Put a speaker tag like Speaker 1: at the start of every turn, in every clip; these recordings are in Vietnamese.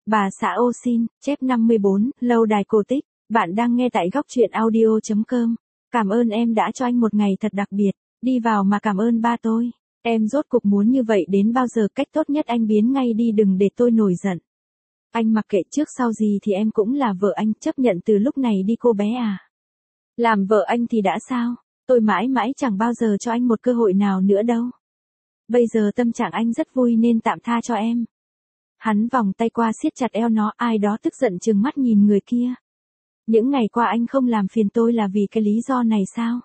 Speaker 1: Bà xã ô xin, chép 54, lâu đài cổ tích. Bạn đang nghe tại góc truyện audio.com. Cảm ơn em đã cho anh một ngày thật đặc biệt. Đi vào mà cảm ơn ba tôi. Em rốt cục muốn như vậy đến bao giờ, cách tốt nhất anh biến ngay đi, đừng để tôi nổi giận. Anh mặc kệ trước sau gì thì em cũng là vợ anh, chấp nhận từ lúc này đi cô bé à. Làm vợ anh thì đã sao, tôi mãi mãi chẳng bao giờ cho anh một cơ hội nào nữa đâu. Bây giờ tâm trạng anh rất vui nên tạm tha cho em. Hắn vòng tay qua siết chặt eo nó, ai đó tức giận trừng mắt nhìn người kia. Những ngày qua anh không làm phiền tôi là vì cái lý do này sao?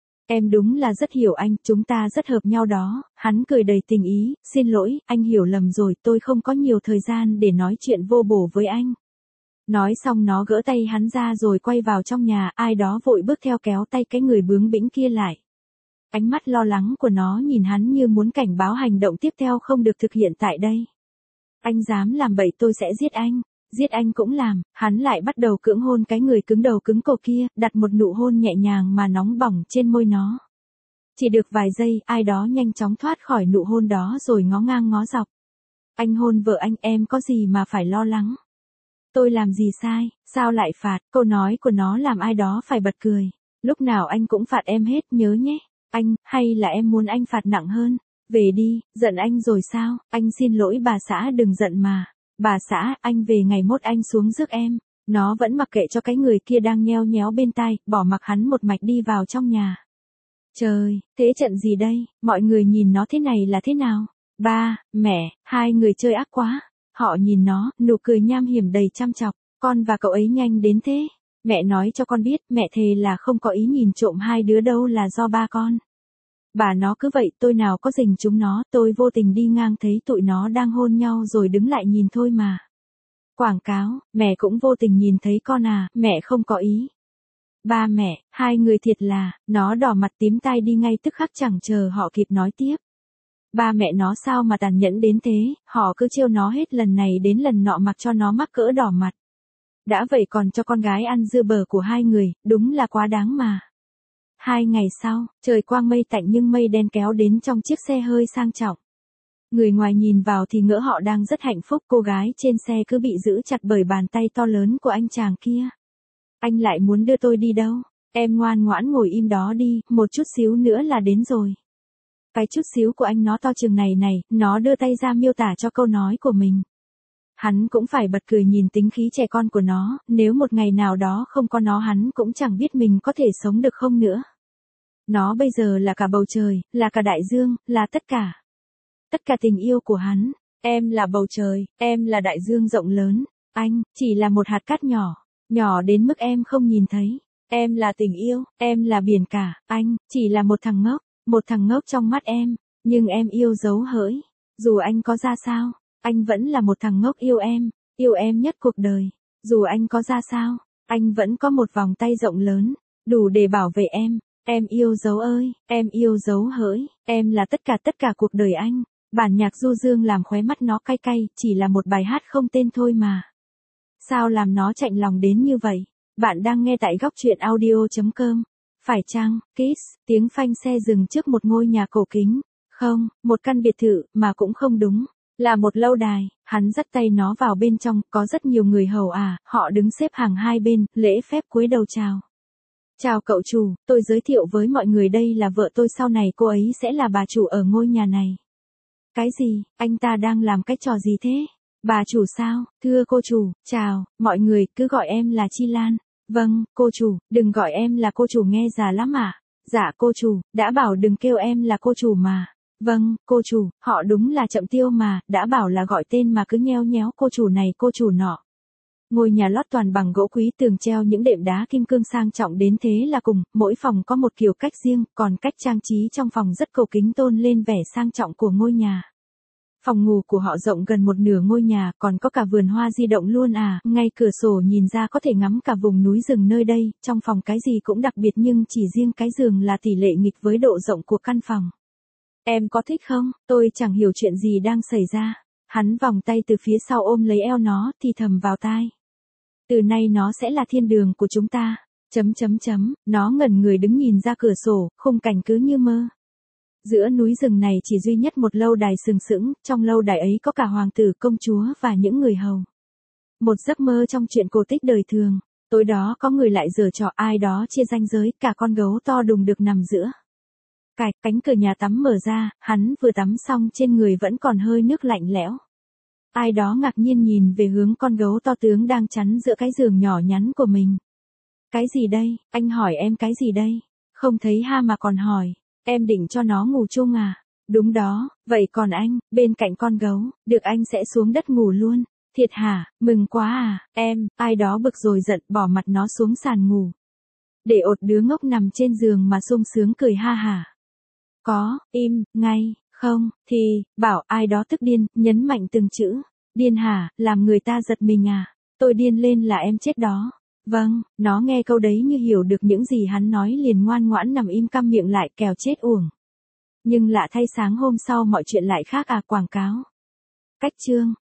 Speaker 1: Em đúng là rất hiểu anh, chúng ta rất hợp nhau đó. Hắn cười đầy tình ý, xin lỗi, anh hiểu lầm rồi, tôi không có nhiều thời gian để nói chuyện vô bổ với anh. Nói xong nó gỡ tay hắn ra rồi quay vào trong nhà, ai đó vội bước theo kéo tay cái người bướng bĩnh kia lại. Ánh mắt lo lắng của nó nhìn hắn như muốn cảnh báo hành động tiếp theo không được thực hiện tại đây. Anh dám làm bậy tôi sẽ giết anh. Giết anh cũng làm. Hắn lại bắt đầu cưỡng hôn cái người cứng đầu cứng cổ kia, đặt một nụ hôn nhẹ nhàng mà nóng bỏng trên môi nó. Chỉ được vài giây, ai đó nhanh chóng thoát khỏi nụ hôn đó rồi ngó ngang ngó dọc. Anh hôn vợ anh, em có gì mà phải lo lắng? Tôi làm gì sai, sao lại phạt? Câu nói của nó làm ai đó phải bật cười. Lúc nào anh cũng phạt em hết, nhớ nhé. Anh, hay là em muốn anh phạt nặng hơn? Về đi, giận anh rồi sao? Anh xin lỗi bà xã, đừng giận mà. Bà xã, anh về ngày mốt anh xuống rước em. Nó vẫn mặc kệ cho cái người kia đang nheo nhéo bên tai, bỏ mặc hắn một mạch đi vào trong nhà. Trời, thế trận gì đây? Mọi người nhìn nó thế này là thế nào? Ba, mẹ, hai người chơi ác quá. Họ nhìn nó, nụ cười nham hiểm đầy chăm chọc. Con và cậu ấy nhanh đến thế. Mẹ nói cho con biết, mẹ thề là không có ý nhìn trộm hai đứa đâu, là do ba con. Bà nó cứ vậy, tôi nào có rình chúng nó, tôi vô tình đi ngang thấy tụi nó đang hôn nhau rồi đứng lại nhìn thôi mà. Quảng cáo, mẹ cũng vô tình nhìn thấy con à, mẹ không có ý. Ba mẹ, hai người thiệt là, nó đỏ mặt tím tai đi ngay tức khắc chẳng chờ họ kịp nói tiếp. Ba mẹ nó sao mà tàn nhẫn đến thế, họ cứ trêu nó hết lần này đến lần nọ mặc cho nó mắc cỡ đỏ mặt. Đã vậy còn cho con gái ăn dưa bở của hai người, đúng là quá đáng mà. 2 ngày sau, trời quang mây tạnh nhưng mây đen kéo đến trong chiếc xe hơi sang trọng. Người ngoài nhìn vào thì ngỡ họ đang rất hạnh phúc, cô gái trên xe cứ bị giữ chặt bởi bàn tay to lớn của anh chàng kia. Anh lại muốn đưa tôi đi đâu? Em ngoan ngoãn ngồi im đó đi, một chút xíu nữa là đến rồi. Cái chút xíu của anh nó to chừng này này, nó đưa tay ra miêu tả cho câu nói của mình. Hắn cũng phải bật cười nhìn tính khí trẻ con của nó, nếu một ngày nào đó không có nó hắn cũng chẳng biết mình có thể sống được không nữa. Nó bây giờ là cả bầu trời, là cả đại dương, là tất cả. Tất cả tình yêu của hắn. Em là bầu trời, em là đại dương rộng lớn. Anh, chỉ là một hạt cát nhỏ. Nhỏ đến mức em không nhìn thấy. Em là tình yêu, em là biển cả. Anh, chỉ là một thằng ngốc. Một thằng ngốc trong mắt em. Nhưng em yêu dấu hỡi. Dù anh có ra sao, anh vẫn là một thằng ngốc yêu em nhất cuộc đời. Dù anh có ra sao, anh vẫn có một vòng tay rộng lớn, đủ để bảo vệ em. Em yêu dấu ơi, em yêu dấu hỡi, em là tất cả cuộc đời anh. Bản nhạc du dương làm khóe mắt nó cay cay, chỉ là một bài hát không tên thôi mà. Sao làm nó chạnh lòng đến như vậy? Bạn đang nghe tại góc truyện audio.com. Phải chăng, Kiss, tiếng phanh xe dừng trước một ngôi nhà cổ kính. Không, một căn biệt thự, mà cũng không đúng. Là một lâu đài, hắn dắt tay nó vào bên trong, có rất nhiều người hầu họ đứng xếp hàng hai bên, lễ phép cúi đầu chào. Chào cậu chủ, tôi giới thiệu với mọi người đây là vợ tôi, sau này cô ấy sẽ là bà chủ ở ngôi nhà này. Cái gì, anh ta đang làm cái trò gì thế? Bà chủ sao, thưa cô chủ, chào, mọi người cứ gọi em là Chi Lan. Vâng, cô chủ, đừng gọi em là cô chủ nghe già lắm ạ. Dạ cô chủ, đã bảo đừng kêu em là cô chủ mà. Vâng, cô chủ, họ đúng là chậm tiêu mà, đã bảo là gọi tên mà cứ nheo nhéo cô chủ này cô chủ nọ. Ngôi nhà lót toàn bằng gỗ quý, tường treo những đệm đá kim cương sang trọng đến thế là cùng, mỗi phòng có một kiểu cách riêng, còn cách trang trí trong phòng rất cầu kính, tôn lên vẻ sang trọng của ngôi nhà. Phòng ngủ của họ rộng gần một nửa ngôi nhà, còn có cả vườn hoa di động luôn ngay cửa sổ nhìn ra có thể ngắm cả vùng núi rừng nơi đây, trong phòng cái gì cũng đặc biệt nhưng chỉ riêng cái giường là tỷ lệ nghịch với độ rộng của căn phòng. Em có thích không? Tôi chẳng hiểu chuyện gì đang xảy ra. Hắn vòng tay từ phía sau ôm lấy eo nó, thì thầm vào tai. Từ nay nó sẽ là thiên đường của chúng ta. Nó ngẩn người đứng nhìn ra cửa sổ, khung cảnh cứ như mơ. Giữa núi rừng này chỉ duy nhất một lâu đài sừng sững, trong lâu đài ấy có cả hoàng tử công chúa và những người hầu. Một giấc mơ trong chuyện cổ tích đời thường. Tối đó có người lại giở trò ai đó chia ranh giới, cả con gấu to đùng được nằm giữa. Cánh cửa nhà tắm mở ra, hắn vừa tắm xong trên người vẫn còn hơi nước lạnh lẽo. Ai đó ngạc nhiên nhìn về hướng con gấu to tướng đang chắn giữa cái giường nhỏ nhắn của mình. Cái gì đây, anh hỏi em cái gì đây? Không thấy ha mà còn hỏi, em định cho nó ngủ chung à? Đúng đó, vậy còn anh, bên cạnh con gấu, được anh sẽ xuống đất ngủ luôn. Thiệt hả, mừng quá à, em, ai đó bực rồi giận bỏ mặt nó xuống sàn ngủ. Để ột đứa ngốc nằm trên giường mà sung sướng cười ha hả. Có, im, ngay, không, thì, bảo ai đó tức điên, nhấn mạnh từng chữ. Điên hả, làm người ta giật mình à, tôi điên lên là em chết đó. Vâng, nó nghe câu đấy như hiểu được những gì hắn nói liền ngoan ngoãn nằm im câm miệng lại kẻo chết uổng. Nhưng lạ thay sáng hôm sau mọi chuyện lại khác à, quảng cáo. Cách chương